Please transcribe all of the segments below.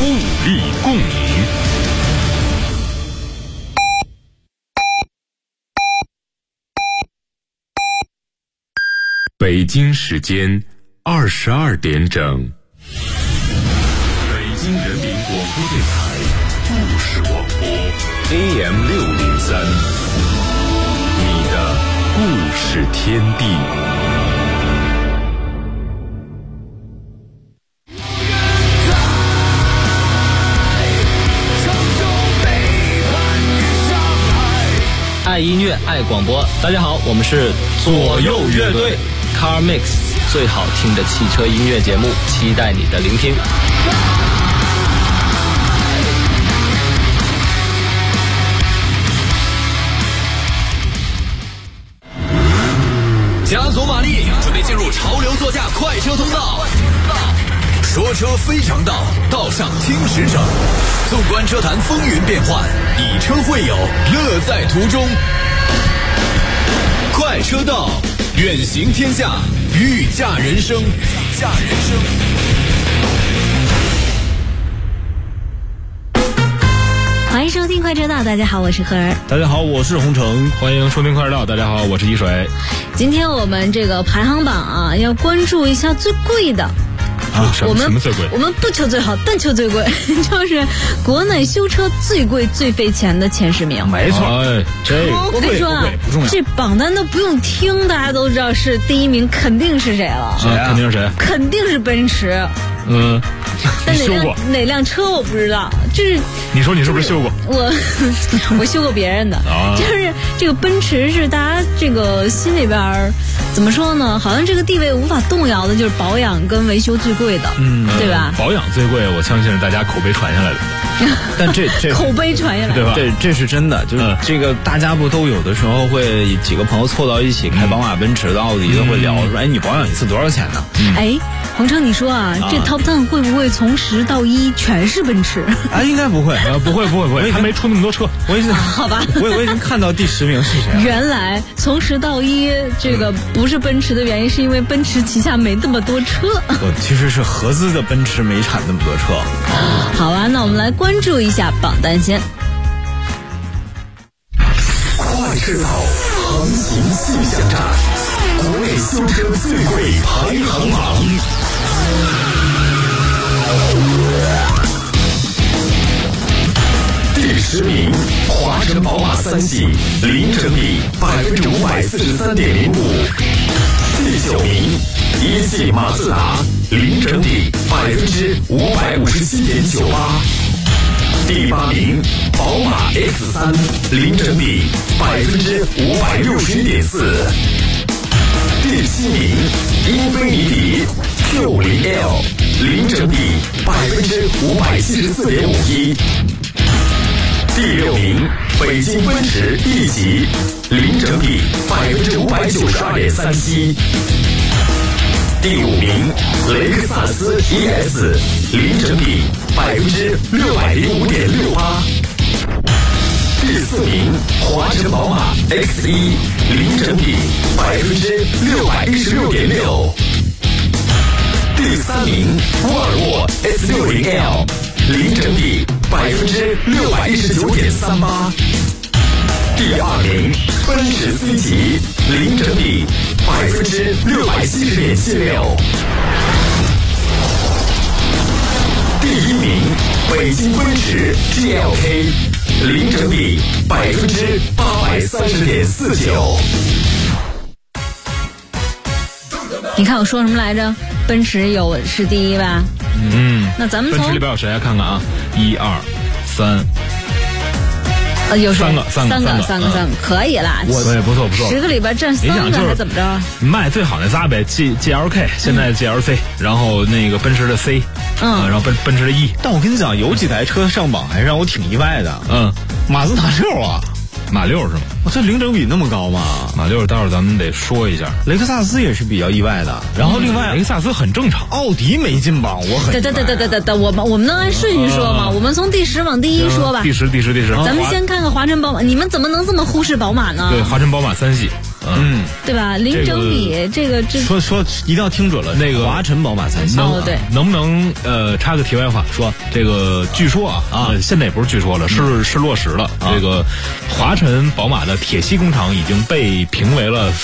互利共赢。北京时间22点整。北京人民广播电台故事广播 AM603， 你的故事天地。 爱音乐，爱广播。大家好，我们是左右乐队 Car Mix， 最好听的汽车音乐节目，期待你的聆听。 加足马力，准备进入潮流座驾快车通道。说车非常道，道上听实诚。纵观车坛风云变幻，以车会友，乐在途中。快车道，远行天下，御驾人生。御驾人生。 欢迎收听快车道，大家好，我是何儿。 大家好，我是洪城。 欢迎收听快车道，大家好，我是一水。 今天我们这个排行榜啊，要关注一下最贵的。 什么最贵？ 我们不求最好，但求最贵，就是国内修车最贵、最费钱的前10名。 没错， 我跟你说啊，这榜单都不用听，大家都知道是第一名肯定是谁了。 谁啊？肯定是谁？ 肯定是奔驰。但哪辆车我不知道，就是你说你是不是修过？ 我修过别人的，就是这个奔驰是大家这个心里边怎么说呢？好像这个地位无法动摇的，就是保养跟维修最贵的，对吧？ 保养最贵，我相信是大家口碑传下来的。 但这口碑传下来， 对吧？ 这是真的，就是这个大家不都有的时候会几个朋友凑到一起开宝马、奔驰的、奥迪的会聊说，哎，你保养一次多少钱呢？ 哎，洪城，你说啊，这 Top 10会不会从10到1全是奔驰？ 啊，应该不会， 不会，还没出那么多车。 好吧， 我已经看到第10名是谁了。 原来从10到1，这个不是奔驰的原因，是因为奔驰旗下没那么多车。 其实是合资的奔驰没产那么多车。 好啊，那我们来关注一下榜单先。 快车道行情气象站，国内修车最贵排行榜。第10名，华晨宝马3系，零整比543.05%。第9名，1系马自达，零整比557.98%。第8名，宝马 X3，零整比561.4%。第7名，英菲尼迪 Q50L， 零整比574.51%。第6名，北京奔驰 E 级，零整比592.37%。第5名，雷克萨斯 ES， 零整比605.68%。第4名，华晨宝马 X1， 零整比616.6%。第3名，沃尔沃 S60L， 零整比619.38%。第2名，奔驰 C 级，零整比670.76%。第1名，北京奔驰 GLK， 零整比830.49%。 你看我说什么来着？奔驰是第1吧？那咱们奔驰里边有谁啊？看看啊，1、2、3。 有谁？ 三个， 可以啦。 不错。 10个里边占3个，还怎么着？ 卖最好那仨呗，GLK， 现在 GLC， 然后那个奔驰的 C， 然后奔驰的 E。 但我跟你讲，有几台车上榜还让我挺意外的。马自达6啊。 马6是吗？ 这零整比那么高吗？ 马6待会儿咱们得说一下。 雷克萨斯也是比较意外的，然后另外雷克萨斯很正常， 奥迪没进榜，我很等，我们能按顺序说吗？我们从第10往第1说吧。 第十。 咱们先看看华晨宝马，你们怎么能这么忽视宝马呢？ 对，华晨宝马3系。 对吧？零整比这个说一定要听准了，那个华晨宝马3系。 对， 能不能插个题外话，说这个据说现在也不是据说了，是落实了。这个华晨宝马的铁西工厂已经被评为了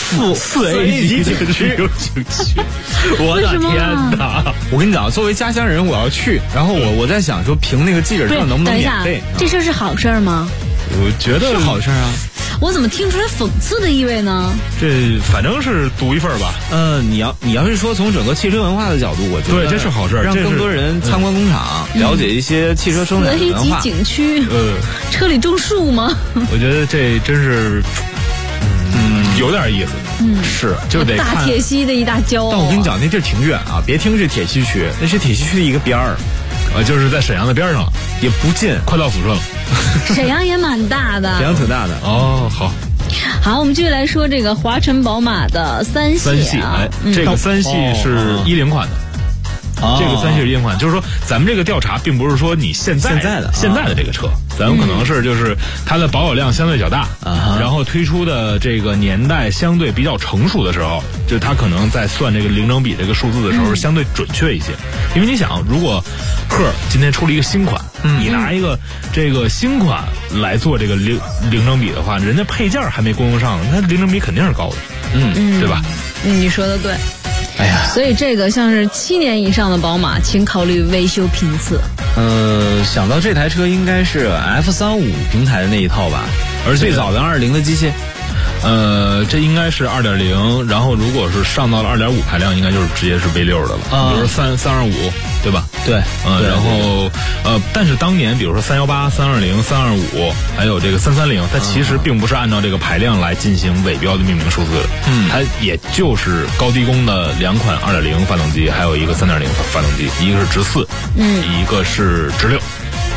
4A 级景区。我的天哪！ 我跟你讲，作为家乡人，我要去，然后我在想说，凭那个记者证能不能免费？ 这事儿是好事吗？ 我觉得是好事啊。 我怎么听出来讽刺的意味呢？ 这反正是独一份吧。 你要是说从整个汽车文化的角度，我觉得对，这是好事， 让更多人参观工厂，了解一些汽车生产的文化。 4A 级景区，车里种树吗？ 我觉得这真是，有点意思。是，就得大铁西的一大骄傲。 但我跟你讲，那地儿挺远啊，别听是铁西区，那是铁西区的一个边儿。 就是在沈阳的边上， 也不近， 快到抚顺了。 沈阳也蛮大的， 沈阳挺大的。 哦， 好，我们继续来说这个华晨宝马的3系啊。 这个3系是10款的。这个3系是10款，就是说咱们这个调查并不是说你现在的这个车，咱们可能是就是它的保有量相对较大，然后推出的这个年代相对比较成熟的时候，就它可能在算这个零整比这个数字的时候相对准确一些。因为你想，如果赫今天出了一个新款，你拿一个这个新款来做这个零整比的话，人家配件还没供应上，那零整比肯定是高的，对吧？ 你说的对。 哎呀， 所以这个像是7年以上的宝马，请考虑维修评测。 想到这台车应该是 F35平台的那一套吧，而最早的2.0的机械。 这应该是2.0，然后如果是上到了2.5排量，应该就是直接是 V6的了，比如说325，对吧？ 对， 然后但是当年比如说318、320、325，还有这个330，它其实并不是按照这个排量来进行尾标的命名数字的，它也就是高低功的2款2.0发动机，还有一个3.0发动机，一个是直4，一个是直6。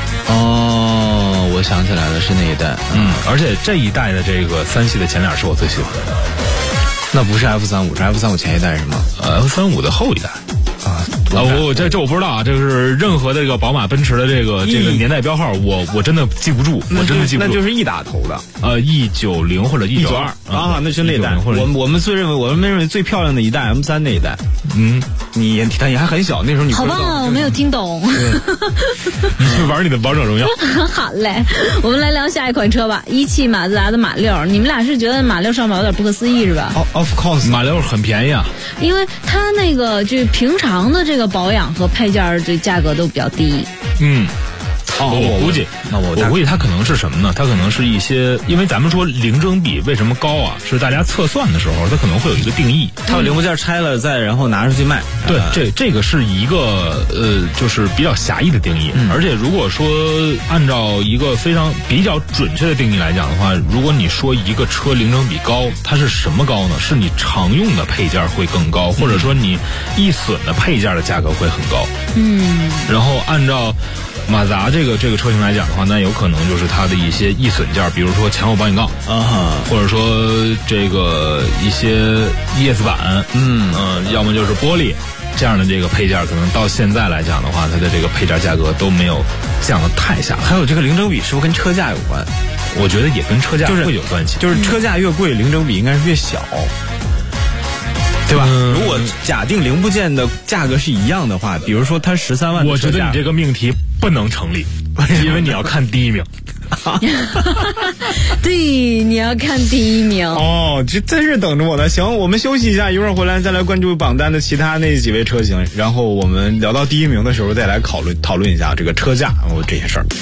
我想起来了，是那一代。 而且这一代的这个3系的前脸是我最喜欢的。 那不是 F35， 是 F35前一代是吗 ？F35的后一代。这我不知道啊，这是任何这个宝马、奔驰的这个年代标号，我真的记不住，我真的记不住。 那就是 E 打头的 ，E90或者 E92 啊，那是那代。我们认为最漂亮的一代 M3那一代。你还很小，那时候你好吧，我没有听懂。 你去玩你的王者荣耀。 好嘞，我们来聊下一款车吧，17马自达的马6。你们俩是觉得马6上马有点不可思议是吧 ？Of course， 马6很便宜啊， 因为它那个就平常的这个保养和配件这价格都比较低。 我估计它可能是什么呢？它可能是一些，因为咱们说零整比为什么高啊？是大家测算的时候，它可能会有一个定义， 它把零部件拆了再然后拿出去卖。 对，这个是一个就是比较狭义的定义。而且如果说按照一个比较准确的定义来讲的话，如果你说一个车零整比高，它是什么高呢？是你常用的配件会更高，或者说你易损的配件的价格会很高。然后按照马自达这个车型来讲的话，那有可能就是它的一些易损件，比如说前后保险杠或者说这个一些ES板，要么就是玻璃这样的这个配件，可能到现在来讲的话，它的这个配件价格都没有降得太下来。 还有这个零整比是不是跟车价有关？ 我觉得也跟车价会有关系， 就是车价越贵，零整比应该是越小。对吧？如果假定零部件的价格是一样的话，比如说它13万的车价， 我觉得你这个命题不能成立，因为你要看第一名。 对，你要看第一名。 这真是等着我呢。行，我们休息一下，一会儿回来再来关注榜单的其他那几位车型，然后我们聊到第一名的时候再来讨论一下这个车价这些事儿。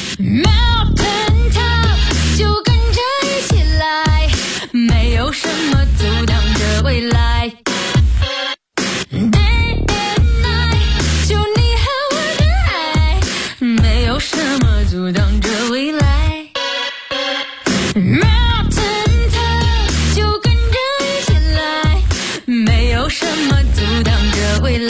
就跟着一起来，没有什么阻挡着未来。Day and night， 就你和我的爱，没有什么阻挡着未来。Mountain top， 就跟着一起来，没有什么阻挡着未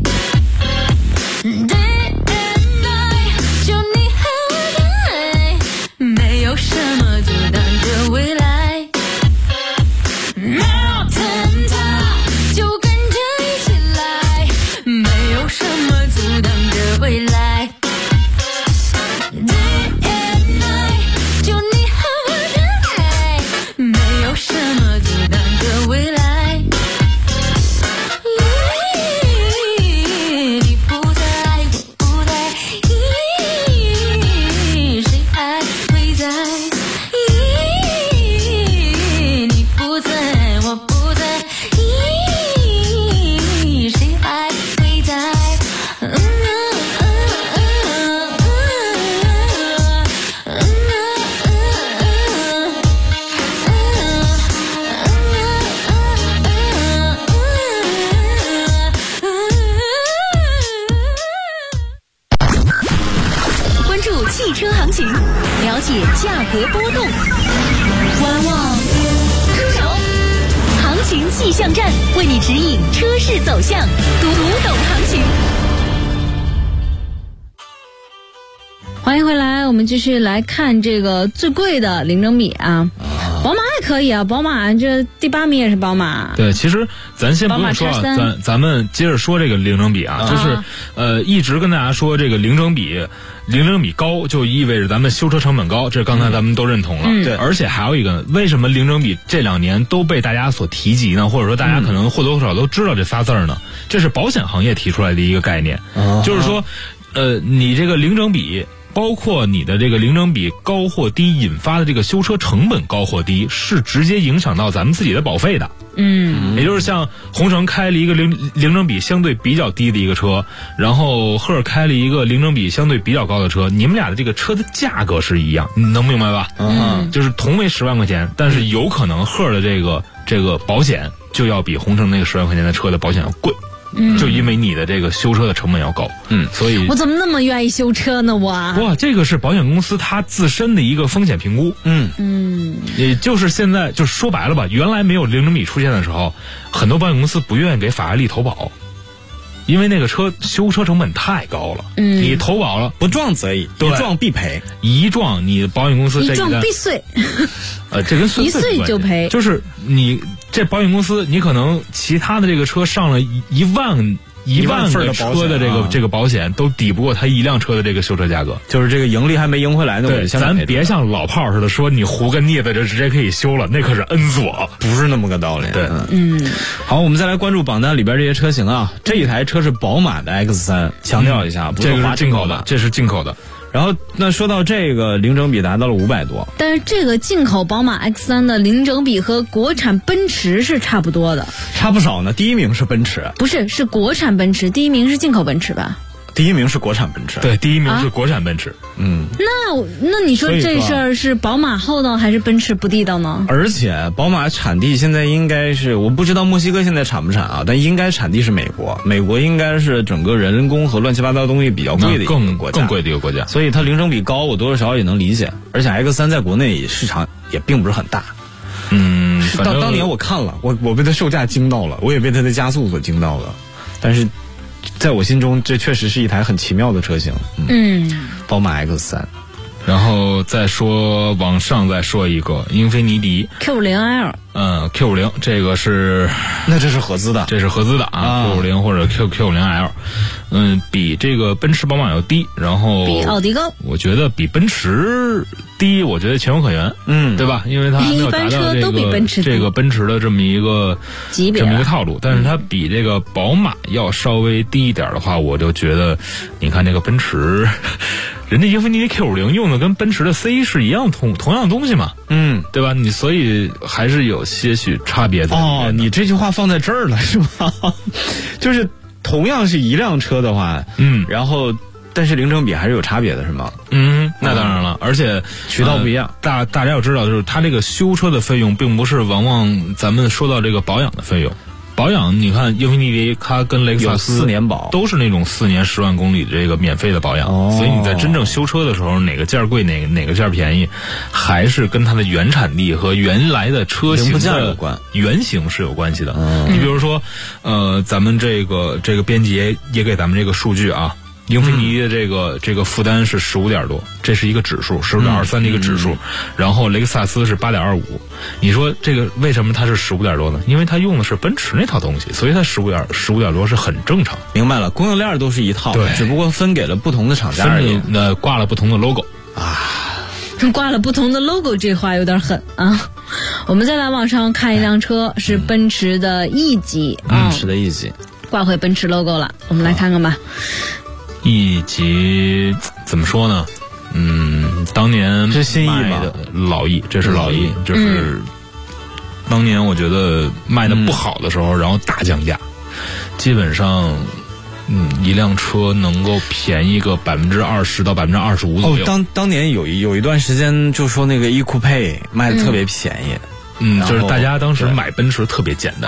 来。Day and night， 就你和我的爱， 注汽车行情，了解价格波动。观望出手，行情气象站为你指引车市走向，读懂行情。 欢迎回来，我们继续来看这个最贵的零整比啊。宝马也可以啊，宝马这第8名也是宝马。 对，其实咱先不用说啊，咱们接着说这个零整比啊，就是一直跟大家说这个零整比高就意味着咱们修车成本高，这刚才咱们都认同了。 对， 而且还有一个，为什么零整比这2年都被大家所提及呢？或者说大家可能或多或少都知道这仨字儿呢？这是保险行业提出来的一个概念，就是说，你这个零整比。包括你的这个零整比高或低引发的这个修车成本高或低，是直接影响到咱们自己的保费的。也就是像红城开了一个零整比相对比较低的一个车，然后赫尔开了一个零整比相对比较高的车，你们俩的这个车的价格是一样，你能明白吧？就是同为10万块钱，但是有可能赫尔的这个保险就要比红城那个10万块钱的车的保险要贵。就因为你的这个修车的成本要高，所以我怎么那么愿意修车呢？哇， 这个是保险公司它自身的一个风险评估，也就是现在就说白了吧，原来没有零整比出现的时候，很多保险公司不愿意给法拉利投保，因为那个车修车成本太高了，你投保了不撞则已，一撞必赔， 一撞你保险公司一撞必碎， 这跟一碎就赔， 就是你。这保险公司，你可能其他的这个车上了1万个车的这个保险，都抵不过他1辆车的这个修车价格。 就是这个盈利还没赢回来呢。 对，咱别像老炮似的说你糊个腻子就直接可以修了，那可是恩锁， 不是那么个道理。 对， 好，我们再来关注榜单里边这些车型啊。这一台车是宝马的 X3，强调一下，不是华进口的， 这是进口的。 然后那说到这个零整比达到了500多， 但是这个进口宝马 X3 的零整比和国产奔驰是差不多的， 差不少呢。第1名是奔驰， 不是，是国产奔驰，第1名是进口奔驰吧？ 第1名是国产奔驰， 对，第1名是国产奔驰。 那你说这事儿是宝马厚道还是奔驰不地道呢？ 而且宝马产地现在应该是，我不知道墨西哥现在产不产啊，但应该产地是美国，美国应该是整个人工和乱七八糟东西比较贵的一个国家， 更贵的一个国家， 所以它零整比高，我多多少少也能理解。而且 X3 在国内市场也并不是很大。当年我看了，我被它售价惊到了，我也被它的加速所惊到了，但是在我心中，这确实是一台很奇妙的车型。宝马 X3， 然后再说往上再说一个英菲尼迪 Q50L。 Q50这个是， 那这是合资的， Q50或者 Q50L，比这个奔驰宝马要低，然后比奥迪高， 我觉得比奔驰低，我觉得情有可原，对吧？因为它没有达到这个奔驰的这么一个级别，这么一个套路，但是它比这个宝马要稍微低一点的话，我就觉得，你看这个奔驰。人家英菲尼迪 Q50 用的跟奔驰的 C 是一样同样的东西嘛，对吧？你所以还是有些许差别的。 你这句话放在这儿了是吧？就是同样是一辆车的话，然后但是零整比还是有差别的是吗？ 那当然了，而且渠道不一样。 大家要知道，就是它这个修车的费用，并不是往往咱们说到这个保养的费用。保养，你看英菲尼迪它跟雷克萨斯 4年保都是那种4年10万公里的这个免费的保养，所以你在真正修车的时候，哪个件贵哪个件便宜，还是跟它的原产地和原来的车型的原型是有关系的。你比如说，咱们这个编辑也给咱们这个数据啊。英菲尼迪的这个负担是15点多，这是一个指数，15.23的一个指数，然后雷克萨斯是8.25。你说这个为什么它是15点多呢？因为它用的是奔驰那套东西，所以它15点多是很正常。 明白了，供应链都是一套，只不过分给了不同的厂家而已， 挂了不同的 logo 啊。 挂了不同的 logo， 这话有点狠啊！我们再来往上看一辆车，是奔驰的 E 级， 奔驰的 E 级挂回奔驰 logo 了，我们来看看吧。 E 级怎么说呢？当年是新 E 吧？ 老 E， 这是老 E， 就是当年我觉得卖的不好的时候，然后大降价，基本上一辆车能够便宜个20%到25%左右。 当年有一段时间就说那个 E 酷配卖的特别便宜， 就是大家当时买奔驰特别简单。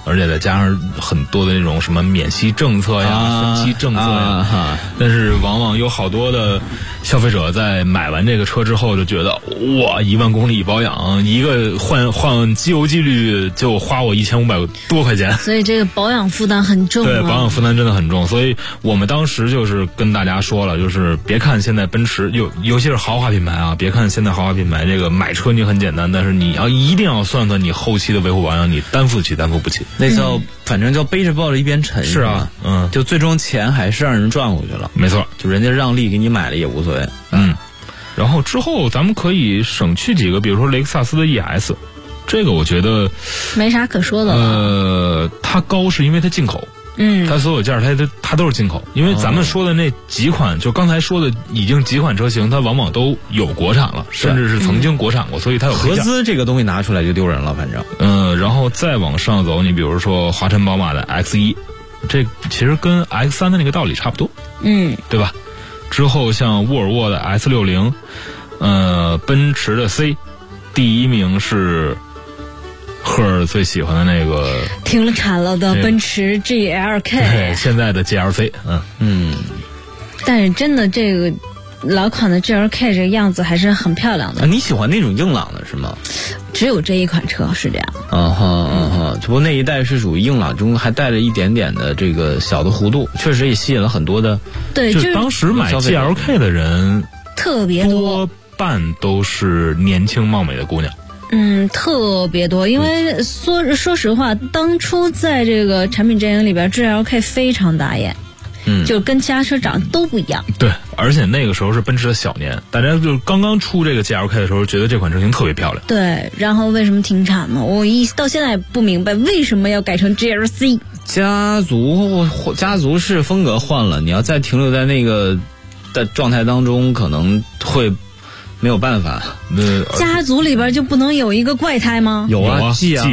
而且再加上很多的那种什么免息政策呀、分期政策呀，但是往往有好多的消费者在买完这个车之后就觉得，哇，1万公里保养，一个换机油机滤就花我1500多块钱， 所以这个保养负担很重。 对，保养负担真的很重。所以我们当时就是跟大家说了，就是别看现在奔驰尤其是豪华品牌啊，别看现在豪华品牌这个买车你很简单，但是你一定要算算你后期的维护保养，你担负起担负不起。 那叫反正叫背着抱着一边沉。 是啊， 就最终钱还是让人赚回去了。 没错， 就人家让利给你买了也无所谓。 然后之后咱们可以省去几个，比如说雷克萨斯的 ES， 这个我觉得没啥可说的了。 它高是因为它进口。它所有件它都是进口，因为咱们说的那几款，就刚才说的已经几款车型，它往往都有国产了，甚至是曾经国产过，所以它有合资这个东西拿出来就丢人了，反正。 然后再往上走，你比如说华晨宝马的 X1， 这其实跟 X3 的那个道理差不多，对吧？之后像沃尔沃的 S60，奔驰的 C， 第1名是赫尔最喜欢的那个停了产了的奔驰 GLK， 对，现在的 GLC， 但是真的这个老款的 GLK 这个样子还是很漂亮的。 你喜欢那种硬朗的是吗？ 只有这一款车是这样。 只不过那一代是属于硬朗中还带了一点点的这个小的弧度，确实也吸引了很多的。 对， 就是当时买 GLK 的人特别多半都是年轻貌美的姑娘。 特别多，因为说实话，当初在这个产品阵营里边 ，GLK 非常打眼，就跟其他车长得都不一样。 对，而且那个时候是奔驰的小年，大家就刚刚出这个 GLK 的时候，觉得这款车型特别漂亮。 对，然后为什么停产呢？我到现在也不明白为什么要改成 GLC。 家族式风格换了，你要再停留在那个的状态当中，可能会。没有办法， 家族里边就不能有一个怪胎吗？ 有啊 ，G 啊，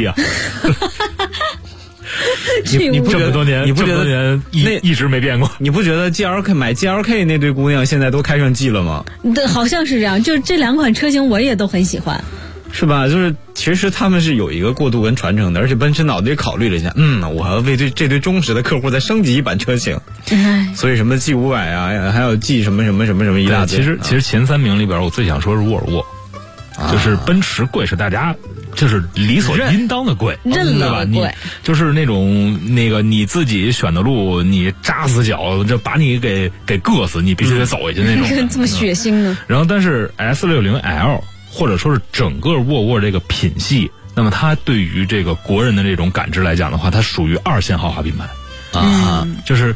你不觉得你不觉得一直没变过？ 你不觉得买 GLK 那堆姑娘现在都开上 G 了吗？ 对，好像是这样。就是这2款车型我也都很喜欢， 是吧？就是其实他们是有一个过渡跟传承的，而且奔驰脑子里考虑了一下，我还要为这堆忠实的客户再升级一版车型。所以什么 G500啊，还有 G 什么一大堆。 其实前3名里边，我最想说是沃尔沃，就是奔驰贵是大家就是理所应当的贵， 认了贵， 你就是那种你自己选的路，你扎死脚，这把你给硌死，你必须得走下去那种。 这么血腥呢？ 然后但是 S60L 或者说是整个沃尔沃这个品系，那么它对于这个国人的这种感知来讲的话，它属于2线豪华品牌就是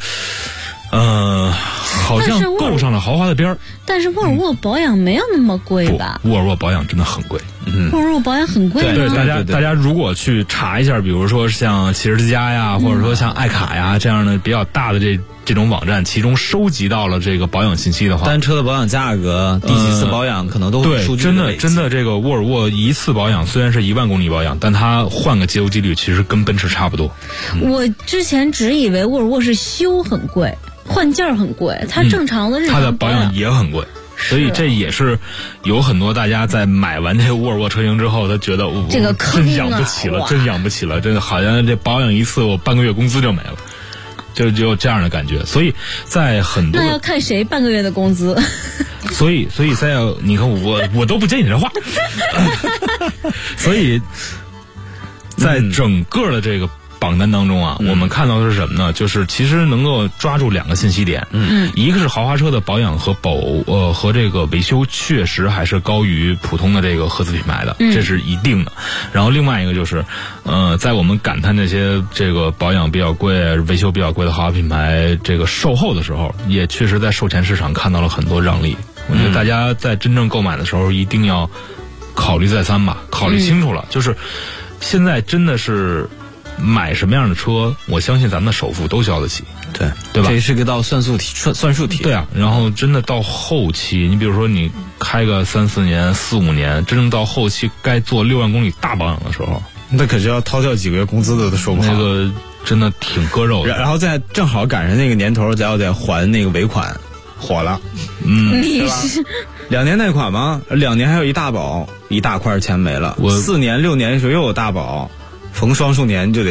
好像够上了豪华的边儿。 但是沃尔沃保养没有那么贵吧？ 沃尔沃保养真的很贵。 沃尔沃保养很贵吗？ 对，大家如果去查一下，比如说像汽车之家呀，或者说像爱卡呀这样的比较大的这种网站，其中收集到了这个保养信息的话， 单车的保养价格，第几次保养可能都会数据对，真的这个沃尔沃一次保养虽然是1万公里保养，但它换个机油机滤其实跟奔驰差不多。 我之前只以为沃尔沃是修很贵，换件很贵，它正常的日常它的保养也很贵。所以这也是有很多大家在买完这个沃尔沃车型之后，他觉得这个真养不起了，真养不起了，真的好像这保养一次我半个月工资就没了，就有这样的感觉。所以在很多那要看谁半个月的工资。 所以在你看我都不接你这话。所以在整个的这个榜单当中啊，我们看到的是什么呢？就是其实能够抓住2个信息点，一个是豪华车的保养和和这个维修确实还是高于普通的这个合资品牌的，这是一定的。然后另外一个就是，在我们感叹这些这个保养比较贵、维修比较贵的豪华品牌这个售后的时候，也确实在售前市场看到了很多让利。我觉得大家在真正购买的时候一定要考虑再三吧，考虑清楚了。就是现在真的是。买什么样的车，我相信咱们的首付都交得起，对吧？ 这是个道算术题。 对啊，然后真的到后期，你比如说你开个3、4年、4、5年，真正到后期该做6万公里大保养的时候， 那可是要掏掉几个月工资的都说不好。 那个真的挺割肉的。 然后再正好赶上那个年头，再还那个尾款，火了。 你是 2年贷款吗？2年还有一大保，一大块钱没了。4年、6年的时候又有大保。逢双数年就得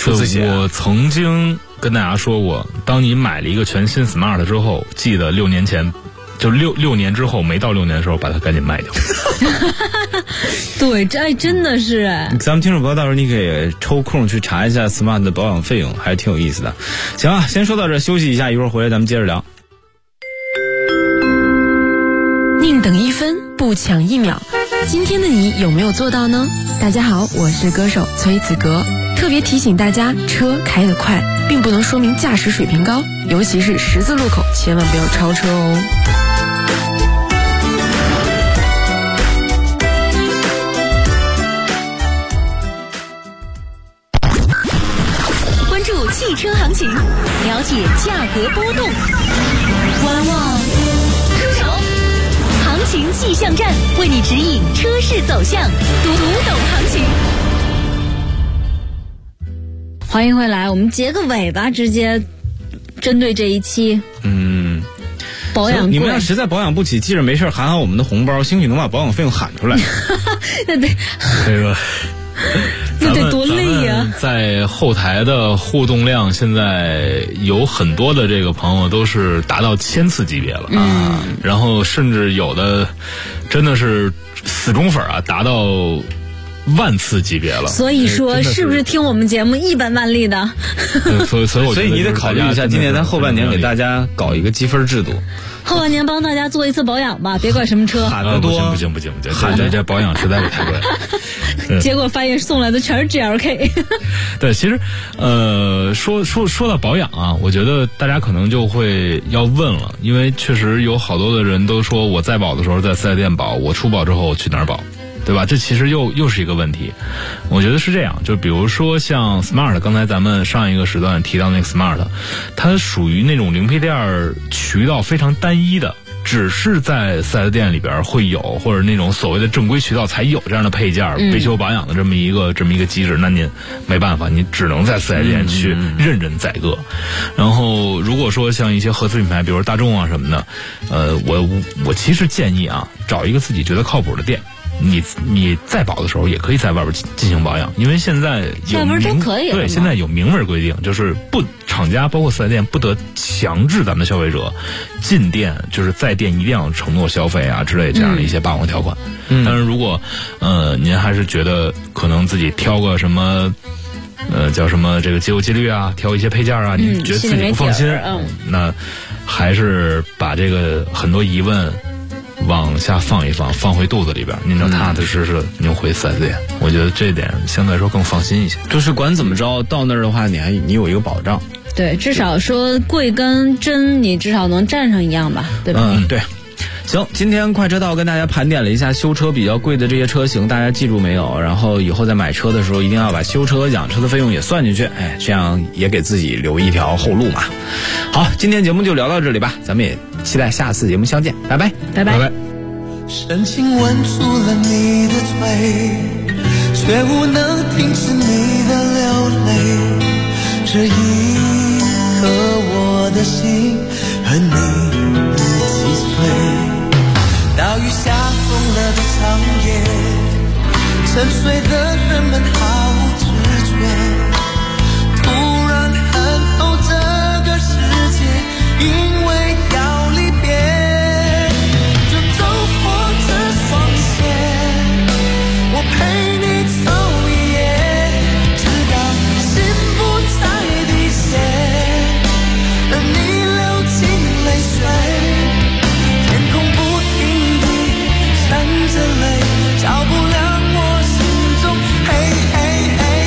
出字血。 我曾经跟大家说过，当你买了一个全新 Smart 之后，记得6年前，就六年之后，没到6年的时候，把它赶紧卖掉。 对，这真的是咱们听众朋友，到时候你可以抽空去查一下 Smart 的保养费用，还是挺有意思的。行啊，先说到这，休息一下，一会儿回来咱们接着聊。 宁等1分，不抢1秒。今天的你有没有做到呢？大家好，我是歌手崔子格，特别提醒大家，车开得快并不能说明驾驶水平高，尤其是十字路口，千万不要超车哦。 关注汽车行情，了解价格波动，观望出手。行情气象站为你指引车市走向，读懂行情。 欢迎回来，我们结个尾吧，直接针对这一期。保养贵， 你们要实在保养不起，记着没事喊喊我们的红包，兴许能把保养费用喊出来。 那得这个。 那得多累呀！ 在后台的互动量，现在有很多的这个朋友都是达到1000次级别了啊，然后甚至有的真的是死忠粉啊，达到10000次级别了。 所以说，是不是听我们节目一本万利的？ 所以你得考虑一下，今年咱后半年给大家搞一个积分制度。 后半年帮大家做一次保养吧，别管什么车。 喊得多， 不行，这保养实在是太贵了。 结果发现送来的全是 GLK。 对，其实说到保养啊，我觉得大家可能就会要问了，因为确实有好多的人都说我在保的时候在4S店保，我出保之后我去哪儿保？对吧？这其实又是一个问题。我觉得是这样，就比如说像 Smart， 刚才咱们上一个时段提到那个 Smart， 它属于那种零配件渠道非常单一的，只是在4S店里边会有，或者那种所谓的正规渠道才有这样的配件维修保养的这么一个机制，那您没办法，你只能在4S店去任人宰割。然后如果说像一些合资品牌，比如大众啊什么的，我其实建议啊，找一个自己觉得靠谱的店。你在保的时候也可以在外边进行保养，因为现在对，现在有明文规定，就是厂家包括4S店不得强制咱们的消费者进店，就是在店一定要承诺消费啊之类这样的一些霸王条款。但是如果您还是觉得可能自己挑个什么叫什么这个节油节律啊，挑一些配件啊，你觉得自己不放心，那还是把这个很多疑问往下放一放，放回肚子里边，您就踏踏实实您回4S店，我觉得这点相对来说更放心一些。 就是管怎么着，到那儿的话，你有一个保障。 对，至少说贵跟真，你至少能占上一样吧，对吧？ 对。行，今天快车道跟大家盘点了一下修车比较贵的这些车型，大家记住没有？然后以后在买车的时候，一定要把修车、养车的费用也算进去，这样也给自己留一条后路嘛。好，今天节目就聊到这里吧，咱们也期待下次节目相见，拜拜， 拜拜。 深情吻住了你的嘴，却无能停止你的流泪。这一刻，我的心和你一起碎。大雨下疯了的长夜，沉睡的人们毫无知觉，突然恨透这个世界，因为要离别，就走破这双鞋，我陪你走一夜，直到心不再滴血，而你流尽泪水，天空不停地闪着泪，照不亮我心中黑黑黑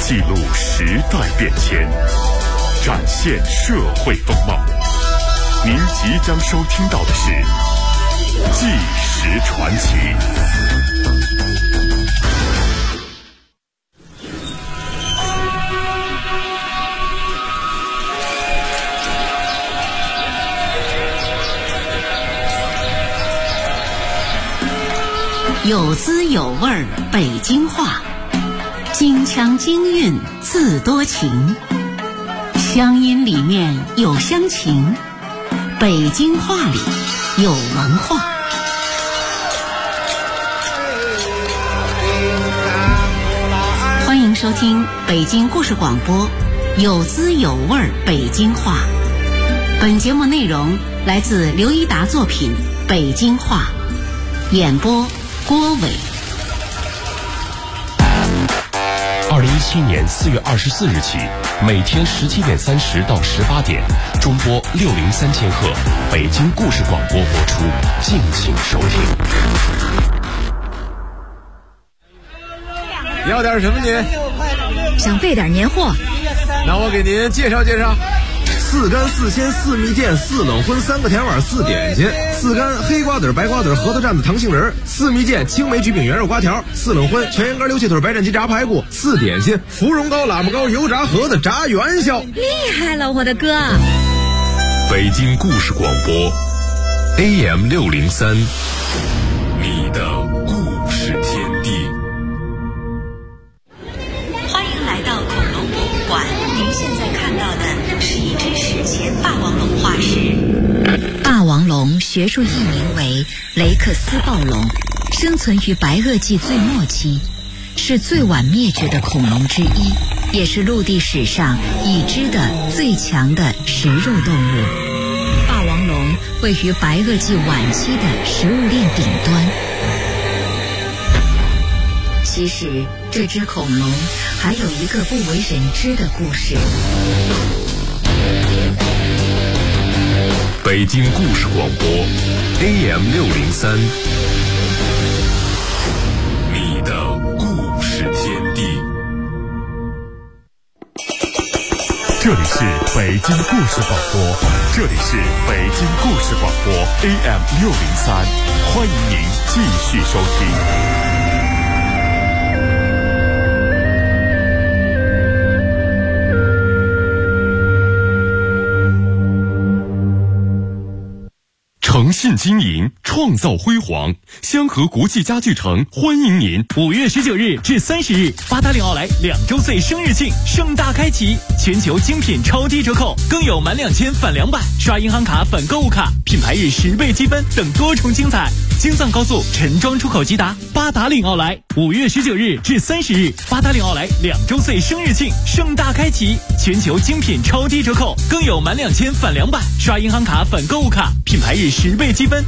记录时代变迁，展现社会风貌。您即将收听到的是《纪实传奇》。 有滋有味儿北京话，京腔京韵自多情，乡音里面有乡情，北京话里有文化。欢迎收听北京故事广播，有滋有味儿北京话。本节目内容来自刘一达作品《北京话》，演播郭伟。 2017年4月24日起，每天17点30到18点，中波603千赫，北京故事广播播出，敬请收听。 要点什么您？ 想备点年货。 那我给您介绍介绍。4干4鲜4蜜饯4冷荤3个甜碗4点心，4干黑瓜子白瓜子核桃蘸子糖杏仁，4蜜饯青梅橘饼圆肉瓜条，4冷荤全羊肝溜气腿白斩鸡炸排骨，4点心芙蓉糕喇嘛糕油炸盒子炸元宵。 厉害了，我的哥！ 北京故事广播 AM 603，你的故事天地。 欢迎来到恐龙博物馆，您现在看到的是一只史前霸王龙化石。霸王龙学术译名为雷克斯暴龙，生存于白垩纪最末期，是最晚灭绝的恐龙之一，也是陆地史上已知的最强的食肉动物。霸王龙位于白垩纪晚期的食物链顶端。其实这只恐龙还有一个不为人知的故事。 北京故事广播 AM 603，你的故事天地。这里是北京故事广播，这里是北京故事广播 AM 603，欢迎您继续收听。诚信经营，创造辉煌。香河国际家具城欢迎您 ！5月19日至30日，八达岭奥莱2周岁生日庆盛大开启，全球精品超低折扣，更有满2000返200，刷银行卡返购物卡，品牌日10倍积分等多重精彩。京藏高速陈庄出口直达八达岭奥莱。5月19日至30日，八达岭奥莱2周岁生日庆盛大开启，全球精品超低折扣，更有满2000返200，刷银行卡返购物卡，品牌日10倍积分